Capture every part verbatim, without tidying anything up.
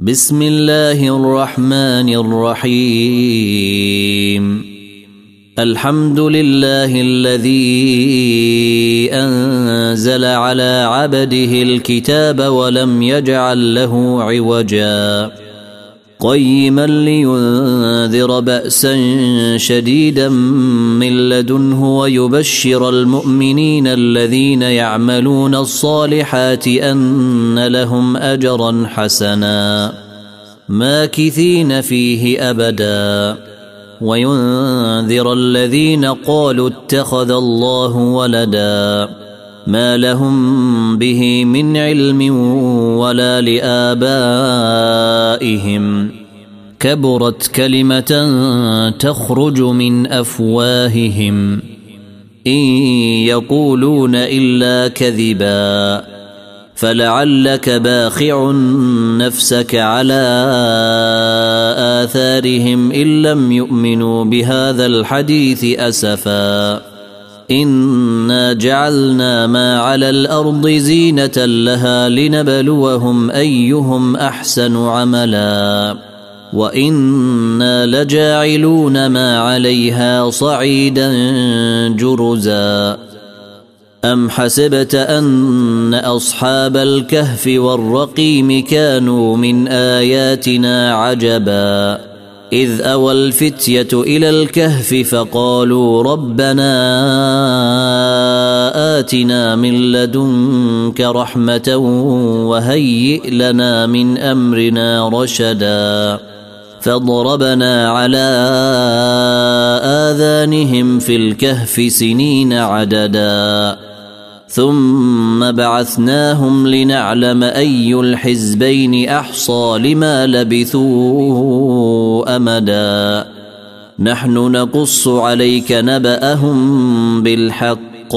بسم الله الرحمن الرحيم. الحمد لله الذي أنزل على عبده الكتاب ولم يجعل له عوجا قيما لينذر بأسا شديدا من لدنه ويبشر المؤمنين الذين يعملون الصالحات أن لهم أجرا حسنا ماكثين فيه أبدا وينذر الذين قالوا اتخذ الله ولدا ما لهم به من علم ولا لآبائهم كبرت كلمة تخرج من أفواههم إن يقولون إلا كذبا فلعلك باخع نفسك على آثارهم إن لم يؤمنوا بهذا الحديث أسفا إنا جعلنا ما على الأرض زينة لها لنبلوهم أيهم أحسن عملا وإنا لجاعلون ما عليها صعيدا جرزا أم حسبت أن أصحاب الكهف والرقيم كانوا من آياتنا عجبا إذ أوى الفتية إلى الكهف فقالوا ربنا آتنا من لدنك رحمة وهيئ لنا من أمرنا رشدا فضربنا على آذانهم في الكهف سنين عددا ثم بعثناهم لنعلم أي الحزبين أحصى لما لبثوا أمدا نحن نقص عليك نبأهم بالحق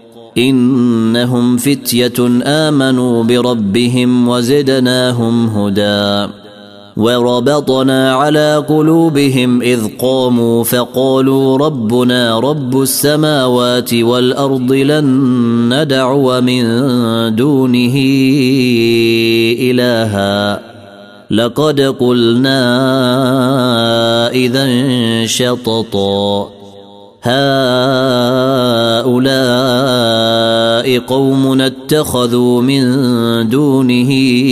إنهم فتية آمنوا بربهم وزدناهم هدى وربطنا على قلوبهم إذ قاموا فقالوا ربنا رب السماوات والأرض لن ندعو من دونه إلها لقد قلنا إذا شططا هؤلاء قوم اتخذوا من دونه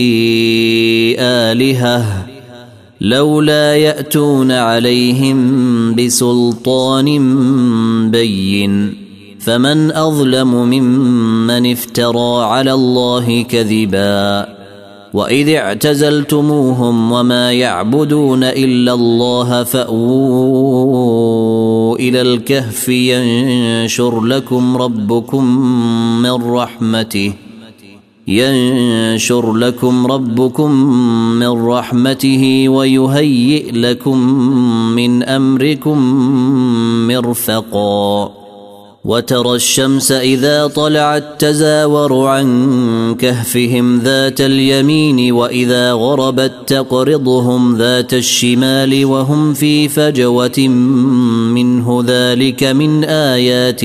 آلهة لولا يأتون عليهم بسلطان بين فمن أظلم ممن افترى على الله كذبا وإذ اعتزلتموهم وما يعبدون إلا الله فأووا إلى الكهف ينشر لكم ربكم من رحمته ينشر لكم ربكم من رحمته ويهيئ لكم من أمركم مرفقا وترى الشمس إذا طلعت تزاور عن كهفهم ذات اليمين وإذا غربت تقرضهم ذات الشمال وهم في فجوة منه ذلك من آيات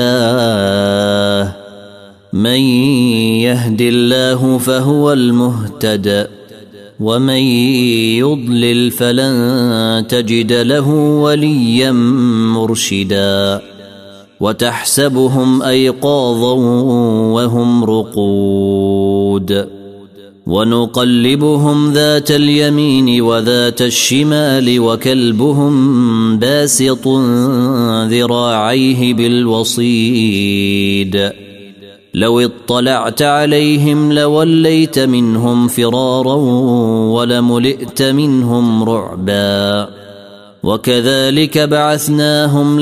الله من يهد الله فهو المهتد ومن يضلل فلن تجد له وليا مرشدا وتحسبهم أيقاظا وهم رقود ونقلبهم ذات اليمين وذات الشمال وكلبهم باسط ذراعيه بالوصيد لو اطلعت عليهم لوليت منهم فرارا ولملئت منهم رعبا وكذلك بعثناهم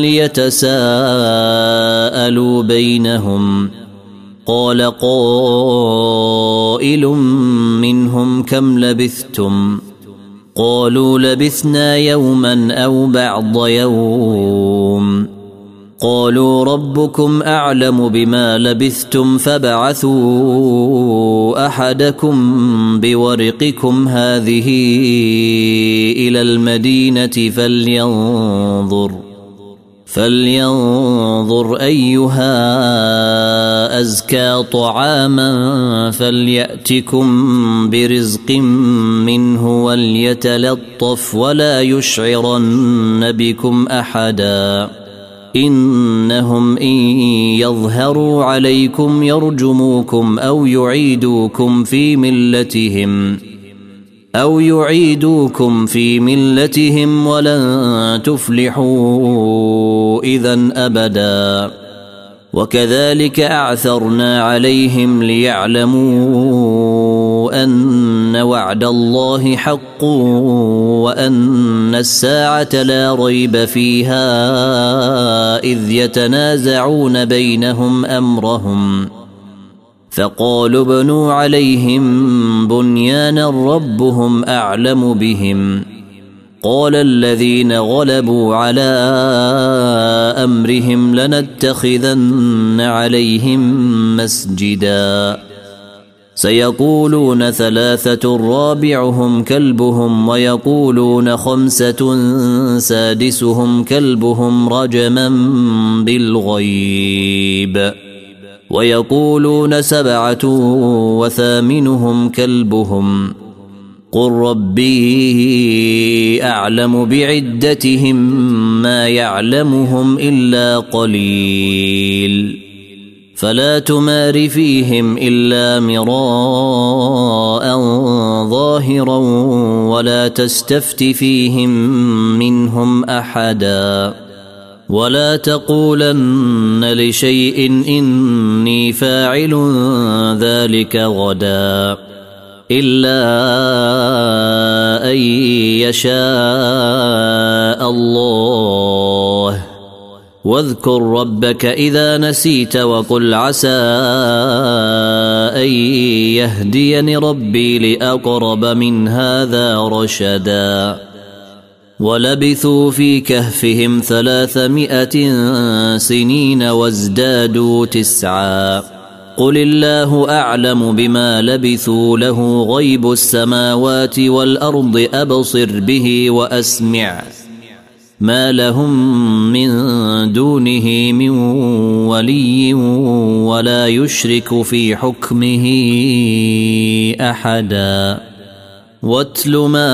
ليتساءلوا بينهم قال قائل منهم كم لبثتم قالوا لبثنا يوما أو بعض يوم قالوا ربكم أعلم بما لبثتم فابعثوا أحدكم بورقكم هذه إلى المدينة فلينظر فلينظر أيها أزكى طعاما فليأتكم برزق منه وليتلطف ولا يشعرن بكم أحدا إنهم إن يظهروا عليكم يرجموكم أو يعيدوكم في ملتهم أو يعيدوكم في ملتهم ولن تفلحوا إذن أبدا وكذلك أعثرنا عليهم ليعلموا أن وعد الله حق وأن الساعة لا ريب فيها إذ يتنازعون بينهم أمرهم فقالوا ابنوا عليهم بنيانا ربهم أعلم بهم قال الذين غلبوا على أمرهم لنتخذن عليهم مسجدا سيقولون ثلاثة رابعهم كلبهم ويقولون خمسة سادسهم كلبهم رجما بالغيب ويقولون سبعة وثامنهم كلبهم قل ربي أعلم بعدتهم ما يعلمهم إلا قليل فلا تمار فيهم إلا مراء ظاهرا ولا تستفت فيهم منهم أحدا ولا تقولن لشيء إني فاعل ذلك غدا إلا أن يشاء الله واذكر ربك إذا نسيت وقل عسى أن يهديني ربي لأقرب من هذا رشدا ولبثوا في كهفهم ثلاثمائة سنين وازدادوا تسعا قل الله أعلم بما لبثوا له غيب السماوات والأرض أبصر به وأسمع ما لهم من دونه من ولي ولا يشرك في حكمه أحدا واتل ما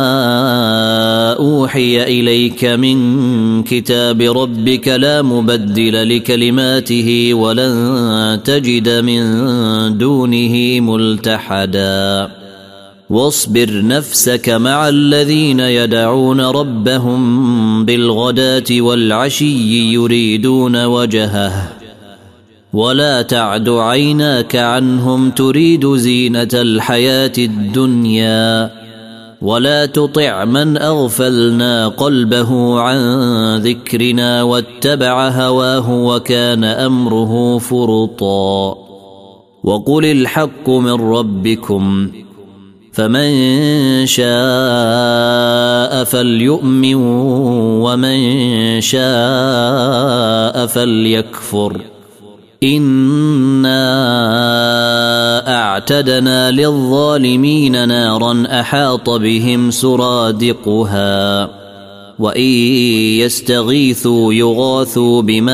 أوحي إليك من كتاب ربك لا مبدل لكلماته ولن تجد من دونه ملتحدا واصبر نفسك مع الذين يدعون ربهم بالغداة والعشي يريدون وجهه ولا تعد عيناك عنهم تريد زينة الحياة الدنيا ولا تطع من أغفلنا قلبه عن ذكرنا واتبع هواه وكان أمره فرطا وقل الحق من ربكم فمن شاء فليؤمن ومن شاء فليكفر إنا أعتدنا للظالمين نارا أحاط بهم سرادقها وإن يستغيثوا يغاثوا بماء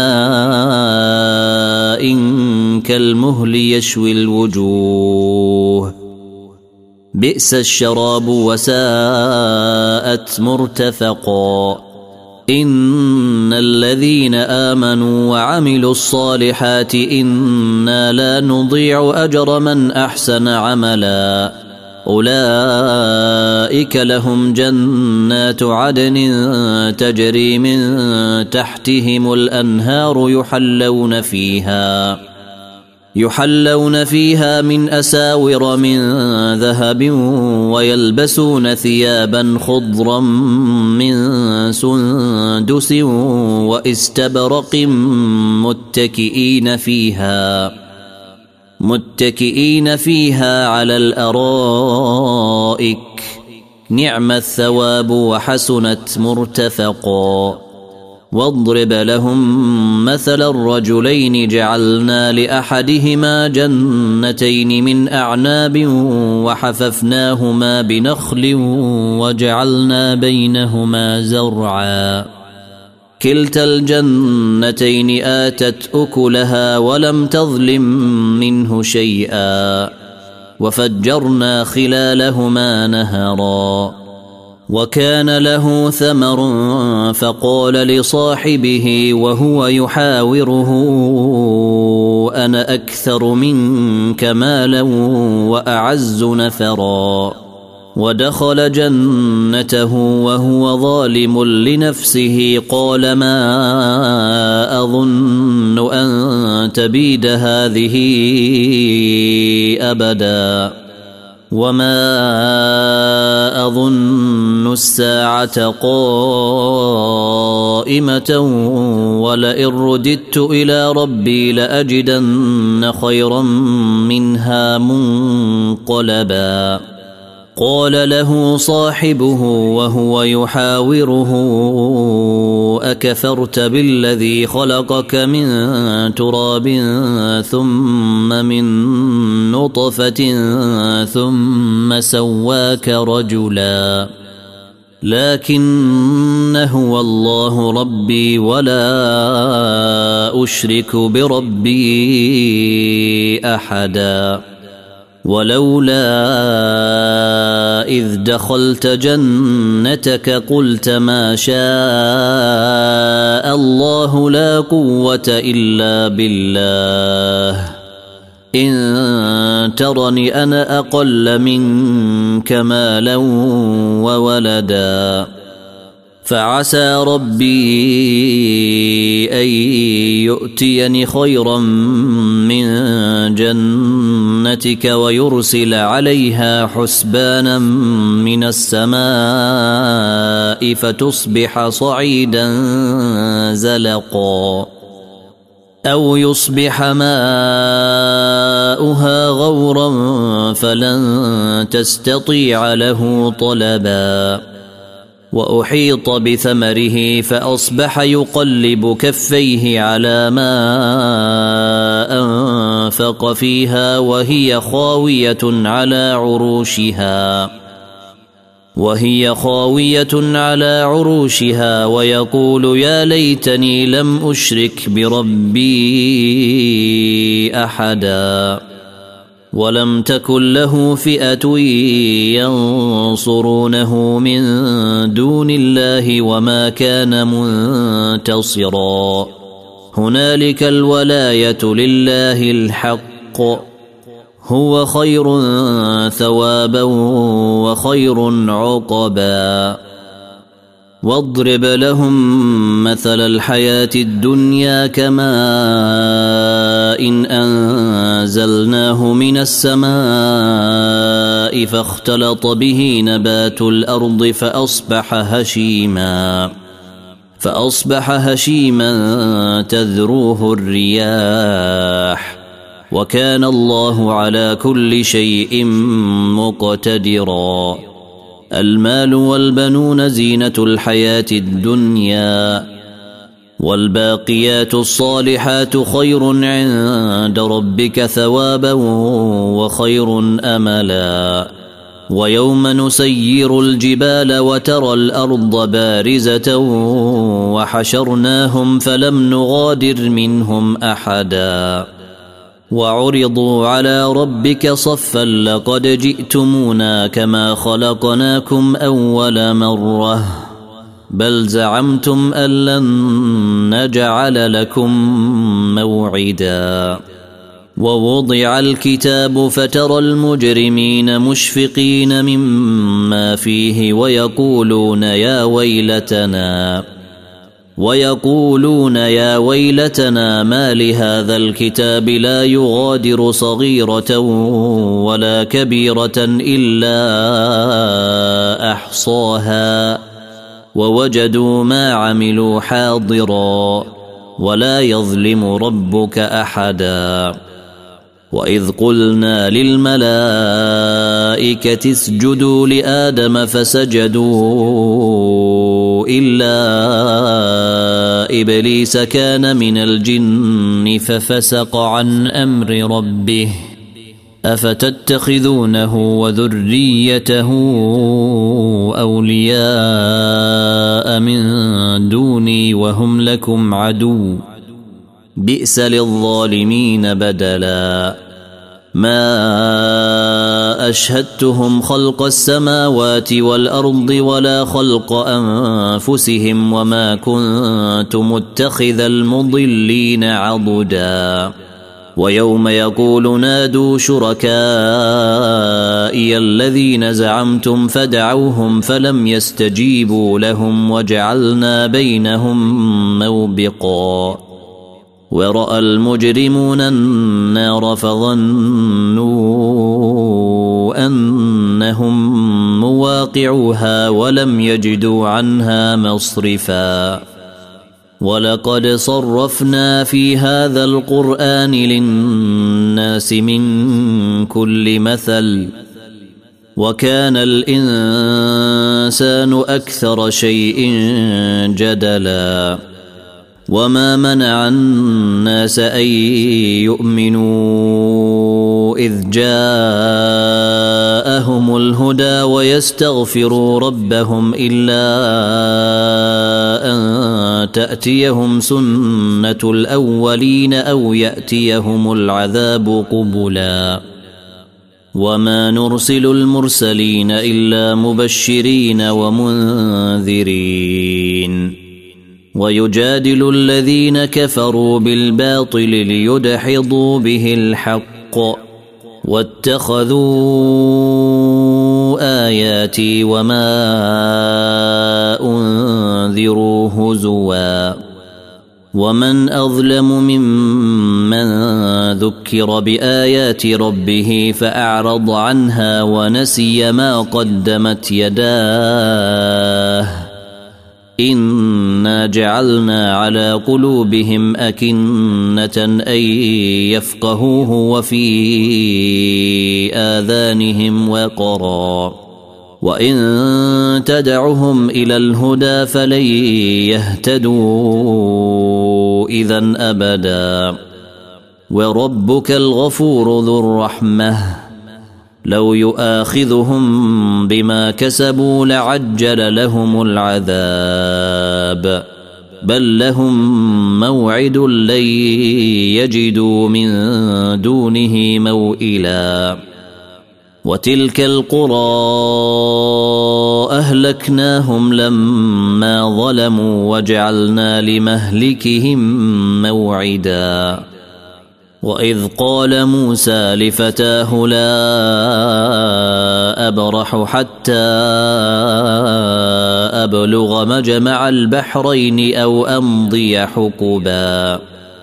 كالمهل يشوي الوجوه بئس الشراب وساءت مرتفقا إن الذين آمنوا وعملوا الصالحات إنا لا نضيع أجر من أحسن عملا أولئك لهم جنات عدن تجري من تحتهم الأنهار يحلون فيها يحلون فيها من أساور من ذهب ويلبسون ثيابا خضرا من سندس واستبرق متكئين فيها متكئين فيها على الأرائك نعم الثواب وحسنت مرتفقا واضرب لهم مثل الرجلين جعلنا لأحدهما جنتين من أعناب وحففناهما بنخل وجعلنا بينهما زرعا كلتا الجنتين آتت أكلها ولم تظلم منه شيئا وفجرنا خلالهما نهرا وكان له ثمر فقال لصاحبه وهو يحاوره أنا أكثر منك مالا وأعز نفرا ودخل جنته وهو ظالم لنفسه قال ما أظن أن تبيد هذه أبدا وما أظن الساعة قائمة ولئن رددت إلى ربي لأجدن خيرا منها منقلبا قال له صاحبه وهو يحاوره أكفرت بالذي خلقك من تراب ثم من نطفة ثم سواك رجلا لكن هو الله ربي ولا أشرك بربي أحدا ولولا إذ دخلت جنتك قلت ما شاء الله لا قوة إلا بالله إن ترني أنا أقل منك مالا وولدا فعسى ربي أن يؤتيني خيرا من جنتك ويرسل عليها حسبانا من السماء فتصبح صعيدا زلقا أو يصبح ماؤها غورا فلن تستطيع له طلبا وأحيط بثمره فأصبح يقلب كفيه على ما أنفق فيها وهي خاوية على عروشها وهي خاوية على عروشها ويقول يا ليتني لم أشرك بربي أحدا ولم تكن له فئة ينصرونه من دون الله وما كان منتصرا هنالك الولاية لله الحق هو خير ثوابا وخير عقبا واضرب لهم مثل الحياة الدنيا كماء إن أنزلناه من السماء فاختلط به نبات الأرض فأصبح هشيما فأصبح هشيما تذروه الرياح وكان الله على كل شيء مقتدرا المال والبنون زينة الحياة الدنيا والباقيات الصالحات خير عند ربك ثوابا وخير أملا ويوم نسير الجبال وترى الأرض بارزة وحشرناهم فلم نغادر منهم أحدا وعرضوا على ربك صفا لقد جئتمونا كما خلقناكم أول مرة بل زعمتم أن لن نجعل لكم موعدا ووضع الكتاب فترى المجرمين مشفقين مما فيه ويقولون يا ويلتنا ويقولون يا ويلتنا ما لهذا الكتاب لا يغادر صغيرة ولا كبيرة إلا أحصاها ووجدوا ما عملوا حاضرا ولا يظلم ربك أحدا وإذ قلنا للملائكة اسجدوا لآدم فسجدوا إلا إبليس كان من الجن ففسق عن أمر ربه أفتتخذونه وذريته أولياء من دوني وهم لكم عدو بئس للظالمين بدلا ما أشهدتهم خلق السماوات والأرض ولا خلق أنفسهم وما كنت متخذ المضلين عضدا ويوم يقول نادوا شركائي الذين زعمتم فدعوهم فلم يستجيبوا لهم وجعلنا بينهم موبقا ورأى المجرمون النار فظنوا أنهم مواقعوها ولم يجدوا عنها مصرفا ولقد صرفنا في هذا القرآن للناس من كل مثل وكان الإنسان أكثر شيء جدلا وما منع الناس أن يؤمنوا إذ جاءهم الهدى ويستغفروا ربهم إلا أن تأتيهم سنة الأولين أو يأتيهم العذاب قبلا وما نرسل المرسلين إلا مبشرين ومنذرين ويجادل الذين كفروا بالباطل ليدحضوا به الحق واتخذوا آياتي وما أنذروا هزوا ومن أظلم ممن ذكر بآيات ربه فأعرض عنها ونسي ما قدمت يداه إنا جعلنا على قلوبهم أكنة أن يفقهوه وفي آذانهم وقرا وإن تدعهم إلى الهدى فلن يهتدوا إذا أبدا وربك الغفور ذو الرحمة لو يؤاخذهم بما كسبوا لعجل لهم العذاب بل لهم موعد لن يجدوا من دونه موئلا وتلك القرى أهلكناهم لما ظلموا وجعلنا لمهلكهم موعدا وإذ قال موسى لفتاه لا أبرح حتى أبلغ مجمع البحرين أو أمضي حقبا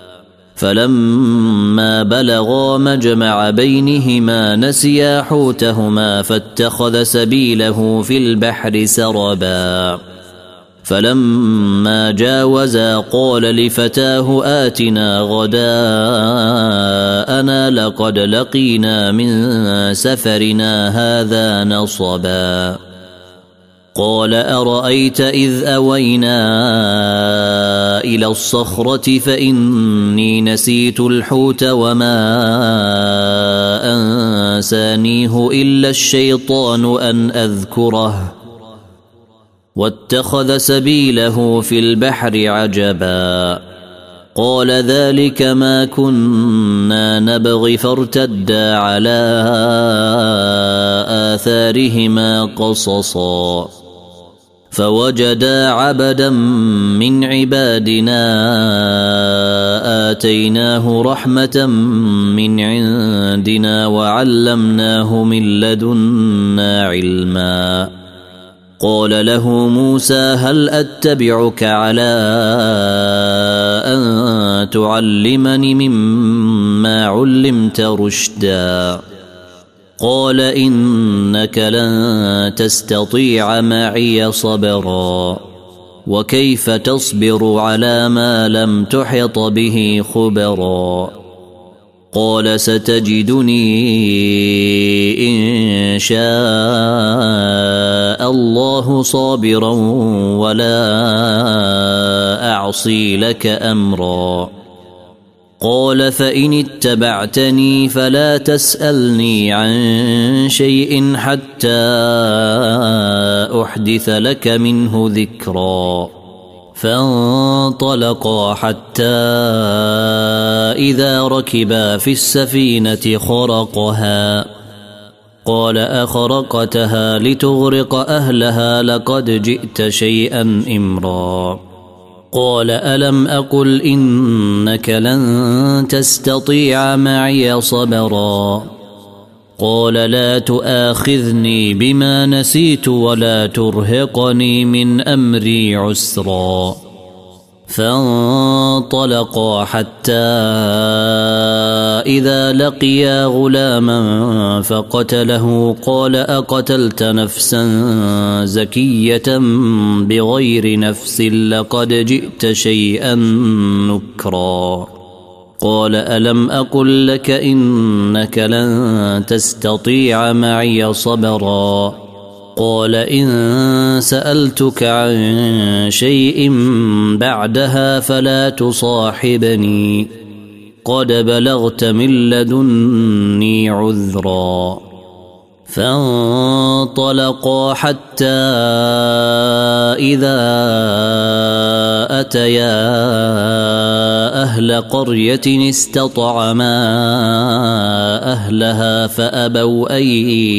فلما بلغا مجمع بينهما نسيا حوتهما فاتخذ سبيله في البحر سربا فلما جاوزا قال لفتاه آتنا غداءنا لقد لقينا من سفرنا هذا نصبا قال أرأيت إذ أوينا إلى الصخرة فإني نسيت الحوت وما أنسانيه إلا الشيطان أن أذكره واتخذ سبيله في البحر عجبا قال ذلك ما كنا نبغي فارتدا على آثارهما قصصا فوجدا عبدا من عبادنا آتيناه رحمة من عندنا وعلمناه من لدنا علما قال له موسى هل أتبعك على أن تعلمني مما علمت رشدا قال إنك لن تستطيع معي صبرا وكيف تصبر على ما لم تحط به خبرا قال ستجدني إن شاء الله صابرا ولا أعصي لك أمرا قال فإن اتبعتني فلا تسألني عن شيء حتى أحدث لك منه ذكرا. فانطلقا حتى إذا ركبا في السفينة خرقها قال أخرقتها لتغرق أهلها لقد جئت شيئا إمرا. قال ألم أقل إنك لن تستطيع معي صبرا. قال لا تؤاخذني بما نسيت ولا ترهقني من أمري عسرا. فانطلقا حتى إذا لقيا غلاما فقتله قال أقتلت نفسا زكية بغير نفس لقد جئت شيئا نكرا. قال ألم أقل لك إنك لن تستطيع معي صبرا. قال إن سألتك عن شيء بعدها فلا تصاحبني قد بلغت من لدني عذرا. فانطلقا حتى إذا أتيا أهل قرية استطعما أهلها فأبوا أن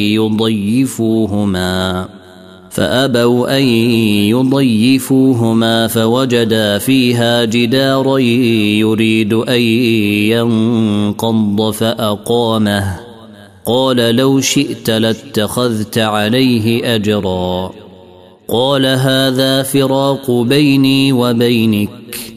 يضيفوهما فأبوا أن يضيفوهما فوجدا فيها جدارا يريد أن ينقض فأقامه. قال لو شئت لاتخذت عليه أجرا. قال هذا فراق بيني وبينك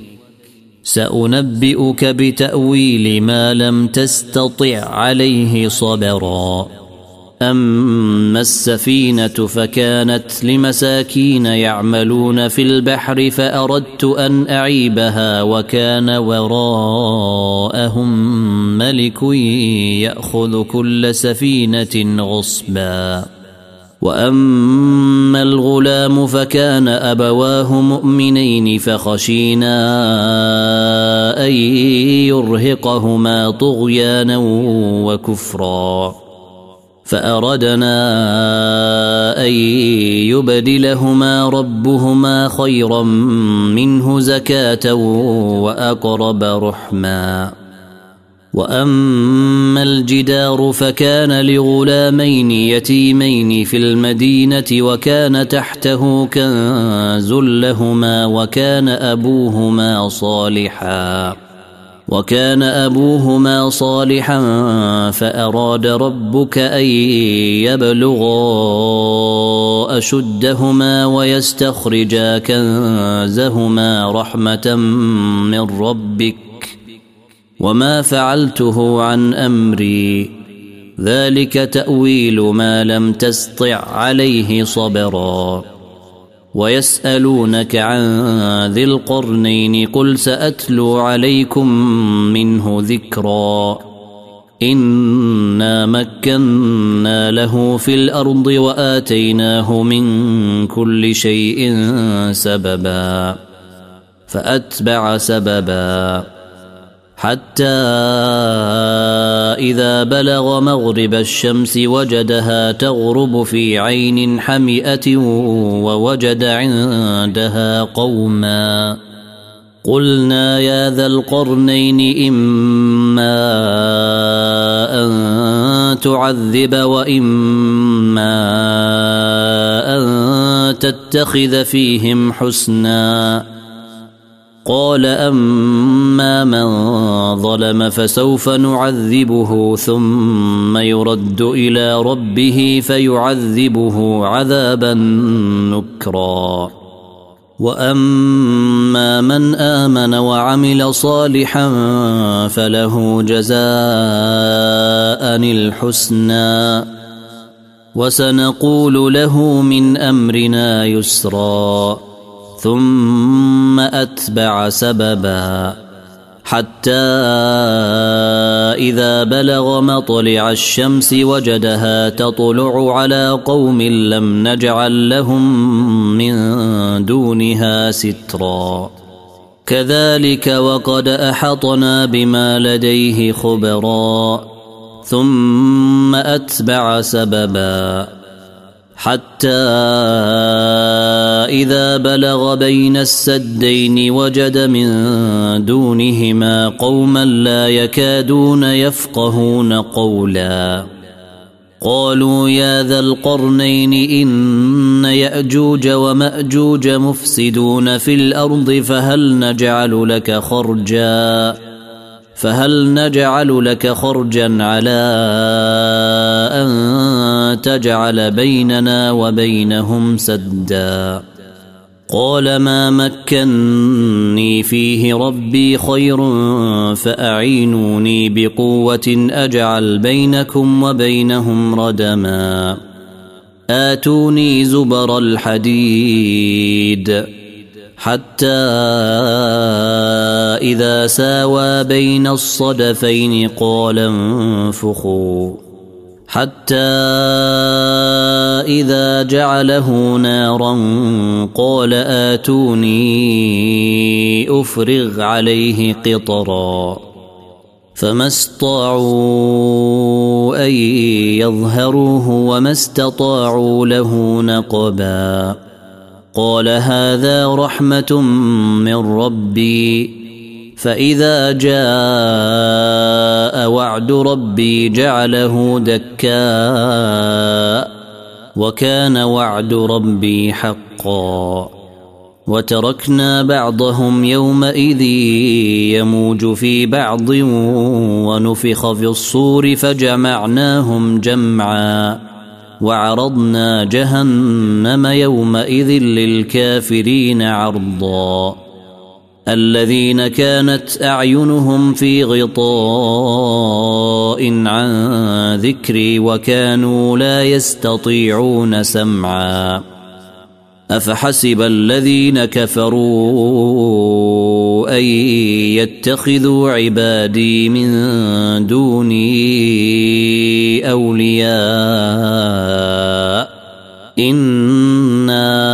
سأنبئك بتأويل ما لم تستطع عليه صبرا. أما السفينة فكانت لمساكين يعملون في البحر فأردت أن أعيبها وكان وراءهم ملك يأخذ كل سفينة غصبا. وأما الغلام فكان أبواه مؤمنين فخشينا أن يرهقهما طغيانا وكفرا فأردنا أن يبدلهما ربهما خيرا منه زكاة وأقرب رحما. وأما الجدار فكان لغلامين يتيمين في المدينة وكان تحته كنز لهما وكان أبوهما صالحا وكان أبوهما صالحا فأراد ربك أن يبلغا أشدهما ويستخرجا كنزهما رحمة من ربك وما فعلته عن أمري ذلك تأويل ما لم تستطع عليه صبرا. ويسألونك عن ذي القرنين قل سأتلو عليكم منه ذكرا. إنا مكنا له في الأرض وآتيناه من كل شيء سببا فأتبع سببا حتى إذا بلغ مغرب الشمس وجدها تغرب في عين حمئة ووجد عندها قوما قلنا يا ذا القرنين إما أن تعذب وإما أن تتخذ فيهم حسنا. قال أما من ظلم فسوف نعذبه ثم يرد إلى ربه فيعذبه عذابا نكرا. وأما من آمن وعمل صالحا فله جزاء الحسنى وسنقول له من أمرنا يسرا. ثم أتبع سببا حتى إذا بلغ مطلع الشمس وجدها تطلع على قوم لم نجعل لهم من دونها سترا. كذلك وقد أحطنا بما لديه خبرا ثم أتبع سببا حتى إذا بلغ بين السدين وجد من دونهما قوما لا يكادون يفقهون قولا قالوا يا ذا القرنين إن يأجوج ومأجوج مفسدون في الأرض فهل نجعل لك خرجا فهل نجعل لك خرجا على أن تجعل بيننا وبينهم سدا قال ما مكني فيه ربي خير فأعينوني بقوة أجعل بينكم وبينهم ردما آتوني زبر الحديد حتى إذا ساوى بين الصدفين قال انفخوا حتى إذا جعله نارا قال آتوني أفرغ عليه قطرا فما استطاعوا أن يظهروه وما استطاعوا له نقبا قال هذا رحمة من ربي فإذا جاء وعد ربي جعله دكاء وكان وعد ربي حقا وتركنا بعضهم يومئذ يموج في بعض ونفخ في الصور فجمعناهم جمعا وعرضنا جهنم يومئذ للكافرين عرضا الذين كانت أعينهم في غطاء عن ذكري وكانوا لا يستطيعون سمعا أفحسب الذين كفروا أن يتخذوا عبادي من دوني أولياء إنا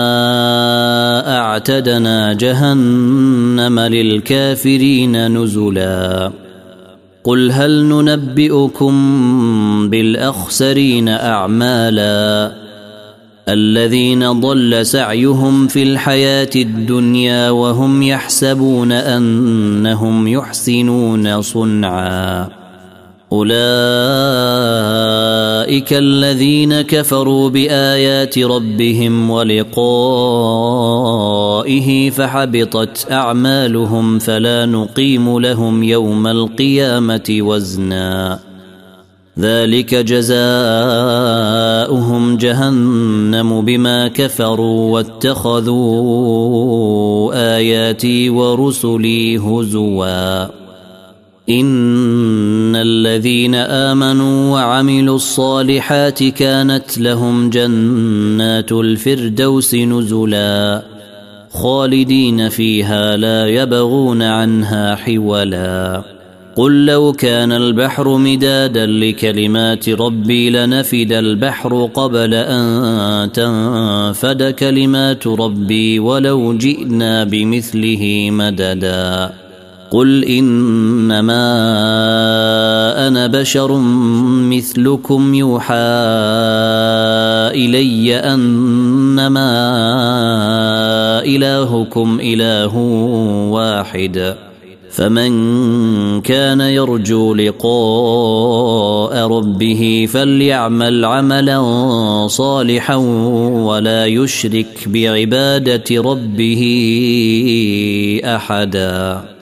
أعتدنا جهنم للكافرين نزلا قل هل ننبئكم بالأخسرين أعمالا الذين ضل سعيهم في الحياة الدنيا وهم يحسبون أنهم يحسنون صنعا أولئك الذين كفروا بآيات ربهم ولقائه فحبطت أعمالهم فلا نقيم لهم يوم القيامة وزنا ذلك جزاؤهم جهنم بما كفروا واتخذوا آياتي ورسلي هزوا إن الذين آمنوا وعملوا الصالحات كانت لهم جنات الفردوس نزلا خالدين فيها لا يبغون عنها حولا قل لو كان البحر مدادا لكلمات ربي لنفد البحر قبل أن تنفد كلمات ربي ولو جئنا بمثله مددا قل إنما أنا بشر مثلكم يوحى إلي أنما إلهكم إله واحد فمن كان يرجو لقاء ربه فليعمل عملا صالحا ولا يشرك بعبادة ربه أحدا.